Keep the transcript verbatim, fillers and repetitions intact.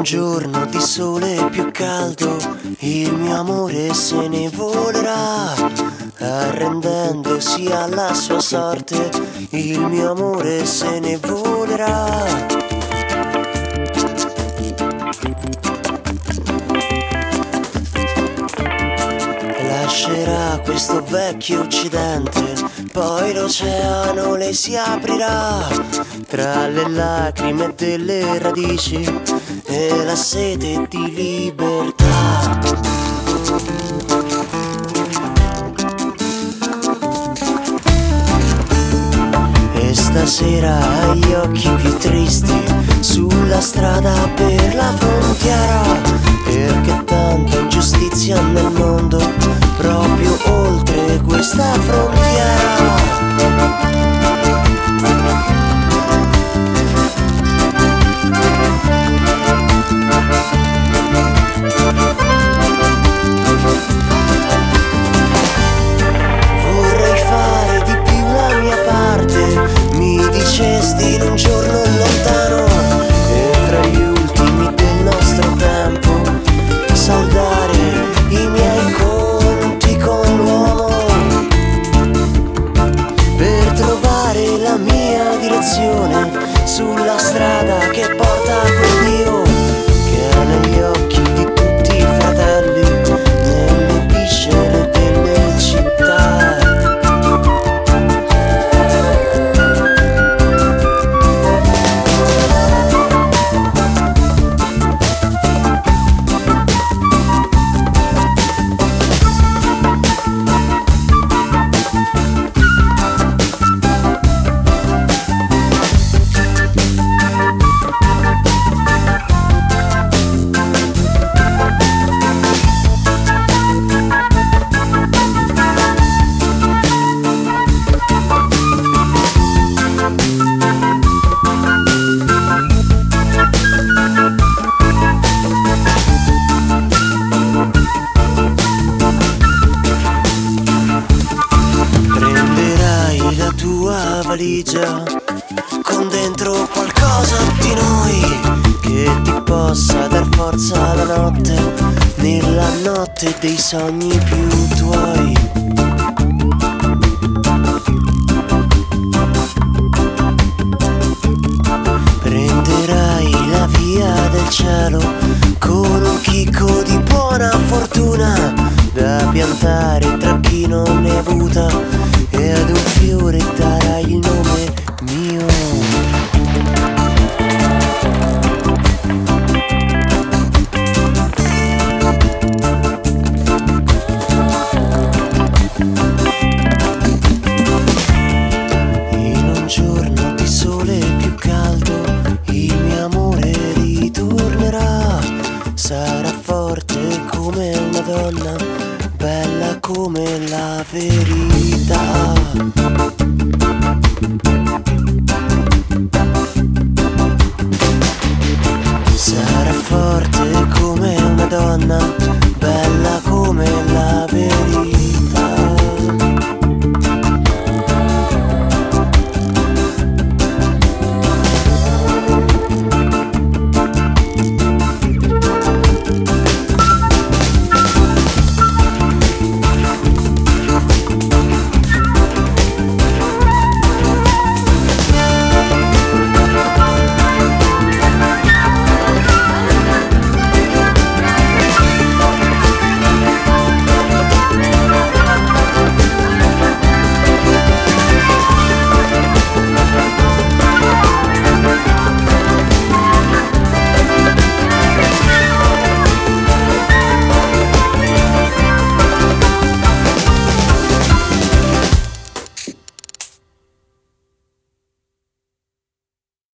giorno di sole più caldo, il mio amore se ne volerà, arrendendosi alla sua sorte, il mio amore se ne volerà. Lascerà questo vecchio occidente, poi l'oceano le si aprirà, tra le lacrime delle radici e la sete di libertà. E stasera ha gli occhi più tristi, sulla strada per la frontiera, perché tanta ingiustizia nel mondo, proprio oltre questa frontiera. Vorrei fare di più la mia parte, mi dicesti in un giorno lontano, e tra gli ultimi del nostro tempo saldare i miei conti con l'uomo, per trovare la mia direzione sulla strada che porta a quel Dio che è negli occhi di tutti i fratelli, nelle viscere delle città. Valigia con dentro qualcosa di noi che ti possa dar forza alla notte, nella notte dei sogni più tuoi. Prenderai la via del cielo con un chicco di buona fortuna da piantare tra chi non ne ha avuta, e ad un fiore darai il nome mio. In un giorno di sole più caldo, il mio amore ritornerà, sarà forte come una donna, bella come la verità.